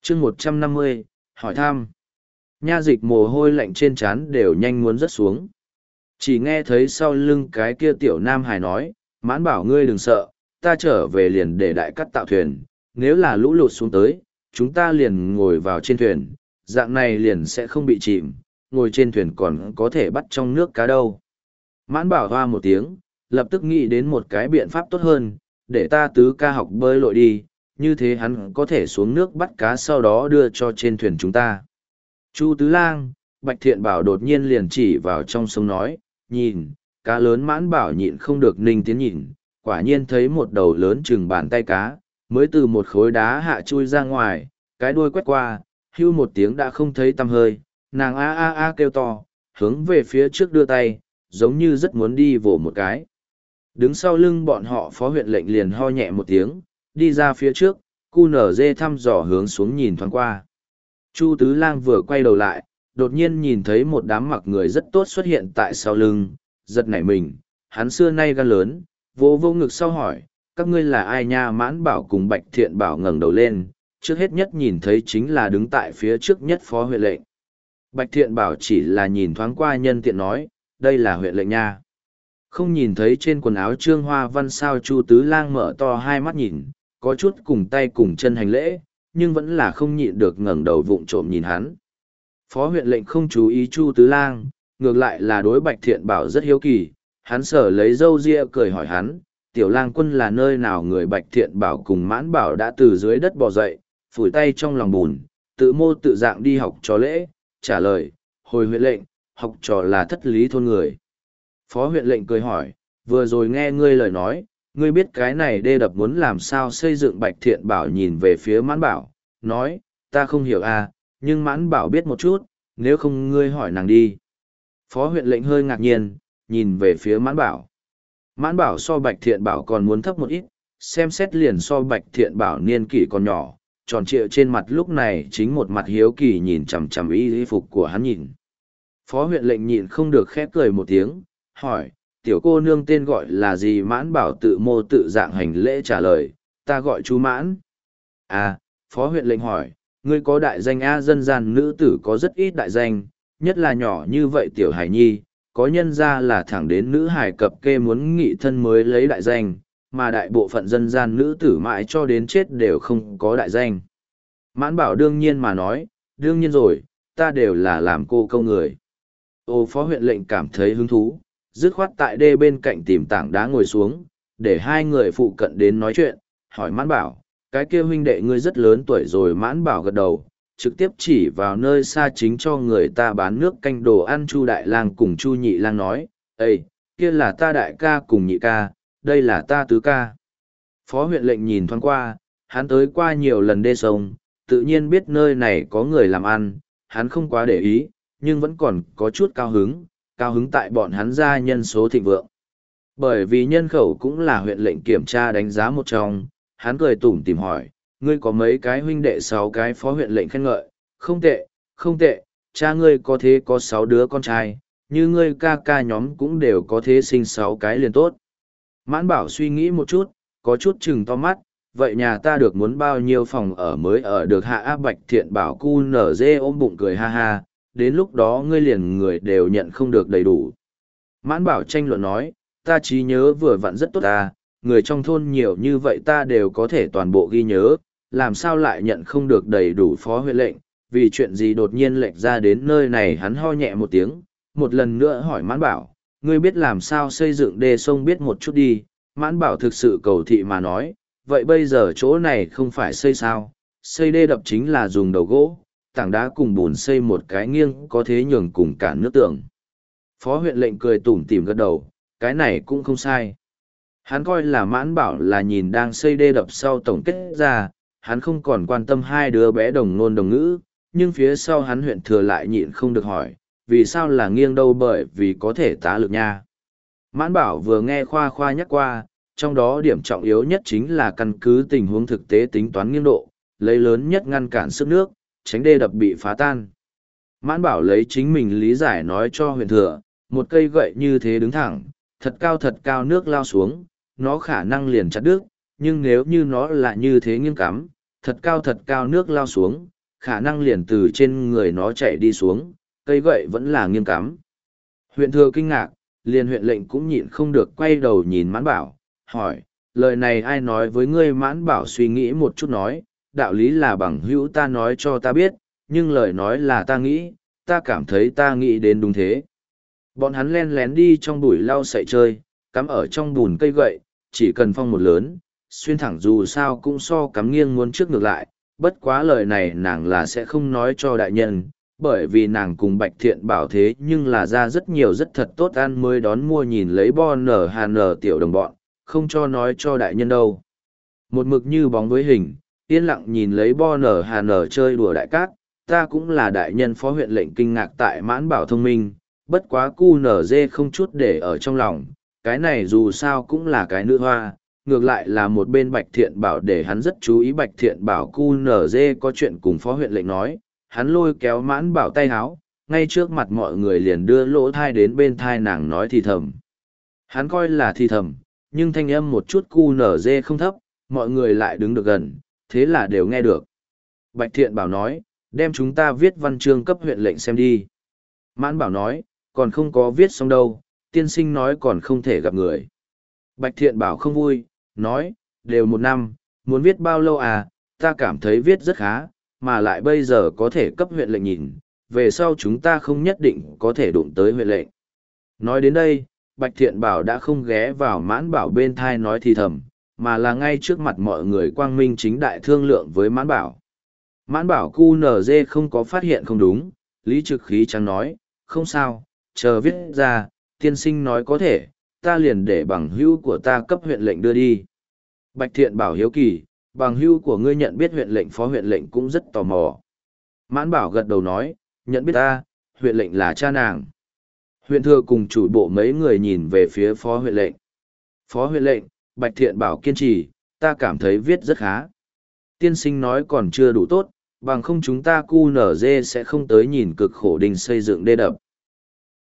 chương 150, hỏi thăm. Nha dịch mồ hôi lạnh trên trán đều nhanh muốn rớt xuống. Chỉ nghe thấy sau lưng cái kia tiểu nam hài nói, Mãn Bảo ngươi đừng sợ, ta trở về liền để đại cắt tạo thuyền, nếu là lũ lụt xuống tới, chúng ta liền ngồi vào trên thuyền, dạng này liền sẽ không bị chìm, ngồi trên thuyền còn có thể bắt trong nước cá đâu. Mãn Bảo hoa một tiếng, lập tức nghĩ đến một cái biện pháp tốt hơn, để ta tứ ca học bơi lội đi, như thế hắn có thể xuống nước bắt cá sau đó đưa cho trên thuyền chúng ta. Chu Tứ Lang, Bạch Thiện Bảo đột nhiên liền chỉ vào trong sông nói, nhìn, cá lớn. Mãn Bảo nhịn không được ninh tiến nhìn, quả nhiên thấy một đầu lớn chừng bàn tay cá, mới từ một khối đá hạ chui ra ngoài, cái đuôi quét qua, hưu một tiếng đã không thấy tăm hơi, nàng a a a kêu to, hướng về phía trước đưa tay, giống như rất muốn đi vồ một cái. Đứng sau lưng bọn họ phó huyện lệnh liền ho nhẹ một tiếng, đi ra phía trước, cu nở dê thăm dò hướng xuống nhìn thoáng qua. Chu Tứ Lang vừa quay đầu lại, đột nhiên nhìn thấy một đám mặc người rất tốt xuất hiện tại sau lưng, giật nảy mình, hắn xưa nay gan lớn, vô vô ngực sau hỏi, các ngươi là ai nha? Mãn Bảo cùng Bạch Thiện Bảo ngẩng đầu lên, trước hết nhất nhìn thấy chính là đứng tại phía trước nhất phó huyện lệnh. Bạch Thiện Bảo chỉ là nhìn thoáng qua nhân tiện nói, đây là huyện lệnh nha. Không nhìn thấy trên quần áo Trương Hoa Văn sao? Chu Tứ Lang mở to hai mắt nhìn, có chút cùng tay cùng chân hành lễ, nhưng vẫn là không nhịn được ngẩng đầu vụng trộm nhìn hắn. Phó huyện lệnh không chú ý Chu Tứ Lang, ngược lại là đối Bạch Thiện Bảo rất hiếu kỳ, hắn sở lấy râu ria cười hỏi hắn, tiểu lang quân là nơi nào? Người Bạch Thiện Bảo cùng Mãn Bảo đã từ dưới đất bò dậy, phủi tay trong lòng bùn, tự mô tự dạng đi học trò lễ, trả lời, hồi huyện lệnh, học trò là thất lý thôn người. Phó huyện lệnh cười hỏi, vừa rồi nghe ngươi lời nói, ngươi biết cái này đê đập muốn làm sao xây dựng? Bạch Thiện Bảo nhìn về phía Mãn Bảo, nói, ta không hiểu à, nhưng Mãn Bảo biết một chút, nếu không ngươi hỏi nàng đi. Phó huyện lệnh hơi ngạc nhiên, nhìn về phía Mãn Bảo. Mãn Bảo so Bạch Thiện Bảo còn muốn thấp một ít, xem xét liền so Bạch Thiện Bảo niên kỷ còn nhỏ, tròn trịa trên mặt lúc này chính một mặt hiếu kỳ nhìn chằm chằm y phục của hắn nhìn. Phó huyện lệnh nhịn không được khép cười một tiếng, hỏi, tiểu cô nương tên gọi là gì? Mãn Bảo tự mô tự dạng hành lễ trả lời, ta gọi chú Mãn. À, phó huyện lệnh hỏi, ngươi có đại danh a? Dân gian nữ tử có rất ít đại danh, nhất là nhỏ như vậy tiểu hải nhi, có nhân ra là thẳng đến nữ hải cập kê muốn nghị thân mới lấy đại danh, mà đại bộ phận dân gian nữ tử mãi cho đến chết đều không có đại danh. Mãn Bảo đương nhiên mà nói, đương nhiên rồi, ta đều là làm cô câu người. Ô, phó huyện lệnh cảm thấy hứng thú, dứt khoát tại đê bên cạnh tìm tảng đá ngồi xuống, để hai người phụ cận đến nói chuyện, hỏi Mãn Bảo, cái kia huynh đệ ngươi rất lớn tuổi rồi? Mãn Bảo gật đầu, trực tiếp chỉ vào nơi xa chính cho người ta bán nước canh đồ ăn. Chu Đại Lang cùng Chu Nhị Lang nói, ê, kia là ta đại ca cùng nhị ca, đây là ta tứ ca. Phó huyện lệnh nhìn thoáng qua, hắn tới qua nhiều lần đê sông, tự nhiên biết nơi này có người làm ăn, hắn không quá để ý, nhưng vẫn còn có chút cao hứng tại bọn hắn gia nhân số thịnh vượng. Bởi vì nhân khẩu cũng là huyện lệnh kiểm tra đánh giá một trong, hắn cười tủm tỉm hỏi, ngươi có mấy cái huynh đệ? 6 cái. Phó huyện lệnh khen ngợi, không tệ, không tệ, cha ngươi có thế có 6 đứa con trai, như ngươi ca ca nhóm cũng đều có thế sinh 6 cái liền tốt. Mãn Bảo suy nghĩ một chút, có chút chừng to mắt, vậy nhà ta được muốn bao nhiêu phòng ở mới ở được? Hạ áp Bạch Thiện Bảo cu nở dê ôm bụng cười ha ha, đến lúc đó ngươi liền người đều nhận không được đầy đủ. Mãn Bảo tranh luận nói, ta trí nhớ vừa vặn rất tốt ta, người trong thôn nhiều như vậy ta đều có thể toàn bộ ghi nhớ, làm sao lại nhận không được đầy đủ? Phó huyện lệnh, vì chuyện gì đột nhiên lệnh ra đến nơi này? Hắn ho nhẹ một tiếng, một lần nữa hỏi Mãn Bảo, ngươi biết làm sao xây dựng đê sông biết một chút đi. Mãn Bảo thực sự cầu thị mà nói, vậy bây giờ chỗ này không phải xây sao? Xây đê đập chính là dùng đầu gỗ, tảng đá cùng bùn xây một cái nghiêng có thế nhường cùng cả nước tường. Phó huyện lệnh cười tủm tỉm gật đầu, cái này cũng không sai. Hắn coi là Mãn Bảo là nhìn đang xây đê đập sau tổng kết ra, hắn không còn quan tâm hai đứa bé đồng ngôn đồng ngữ, nhưng phía sau hắn huyện thừa lại nhịn không được hỏi, vì sao là nghiêng đâu? Bởi vì có thể tá lực nha. Mãn Bảo vừa nghe khoa khoa nhắc qua, trong đó điểm trọng yếu nhất chính là căn cứ tình huống thực tế tính toán nghiêng độ, lấy lớn nhất ngăn cản sức nước, tránh đê đập bị phá tan. Mãn Bảo lấy chính mình lý giải nói cho huyện thừa, một cây gậy như thế đứng thẳng, thật cao nước lao xuống, nó khả năng liền chặt đứt, nhưng nếu như nó là như thế nghiêng cắm, thật cao nước lao xuống, khả năng liền từ trên người nó chạy đi xuống, cây gậy vẫn là nghiêng cắm. Huyện thừa kinh ngạc, liền huyện lệnh cũng nhịn không được quay đầu nhìn Mãn Bảo, hỏi, lời này ai nói với ngươi? Mãn Bảo suy nghĩ một chút nói, đạo lý là bằng hữu ta nói cho ta biết, nhưng lời nói là ta nghĩ, ta cảm thấy ta nghĩ đến đúng thế. Bọn hắn len lén đi trong bụi lau sậy chơi, cắm ở trong bùn cây gậy, chỉ cần phong một lớn, xuyên thẳng dù sao cũng so cắm nghiêng muốn trước ngược lại, bất quá lời này nàng là sẽ không nói cho đại nhân, bởi vì nàng cùng Bạch Thiện Bảo thế nhưng là ra rất nhiều rất thật tốt ăn mới đón mua nhìn lấy bo nở hà nở tiểu đồng bọn, không cho nói cho đại nhân đâu. Một mực như bóng với hình, yên lặng nhìn lấy bo nở hà nở chơi đùa đại cát, ta cũng là đại nhân phó huyện lệnh kinh ngạc tại Mãn Bảo thông minh, bất quá cu nở dê không chút để ở trong lòng, cái này dù sao cũng là cái nữ hoa, ngược lại là một bên Bạch Thiện Bảo để hắn rất chú ý. Bạch Thiện Bảo cu nở dê có chuyện cùng phó huyện lệnh nói, hắn lôi kéo Mãn Bảo tay háo, ngay trước mặt mọi người liền đưa lỗ thai đến bên thai nàng nói thì thầm. Hắn coi là thì thầm, nhưng thanh âm một chút cu nở dê không thấp, mọi người lại đứng được gần, thế là đều nghe được. Bạch Thiện Bảo nói, đem chúng ta viết văn chương cấp huyện lệnh xem đi. Mãn Bảo nói, còn không có viết xong đâu, tiên sinh nói còn không thể gặp người. Bạch Thiện Bảo không vui, nói, đều một năm, muốn viết bao lâu à, ta cảm thấy viết rất khá, mà lại bây giờ có thể cấp huyện lệnh nhìn, về sau chúng ta không nhất định có thể đụng tới huyện lệnh. Nói đến đây, Bạch Thiện Bảo đã không ghé vào Mãn Bảo bên thai nói thì thầm, mà là ngay trước mặt mọi người quang minh chính đại thương lượng với Mãn Bảo. Mãn Bảo cu nở dê không có phát hiện không đúng, lý trực khí trắng nói, không sao, chờ viết ra, tiên sinh nói có thể, ta liền để bằng hữu của ta cấp huyện lệnh đưa đi. Bạch Thiện Bảo hiếu kỳ, bằng hữu của ngươi nhận biết huyện lệnh phó huyện lệnh cũng rất tò mò. Mãn Bảo gật đầu nói, nhận biết ta, huyện lệnh là cha nàng. Huyện thừa cùng chủ bộ mấy người nhìn về phía phó huyện lệnh. Phó huyện lệnh, Bạch Thiện Bảo kiên trì, ta cảm thấy viết rất khá. Tiên sinh nói còn chưa đủ tốt, bằng không chúng ta cu nở dê sẽ không tới nhìn cực khổ đình xây dựng đê đập.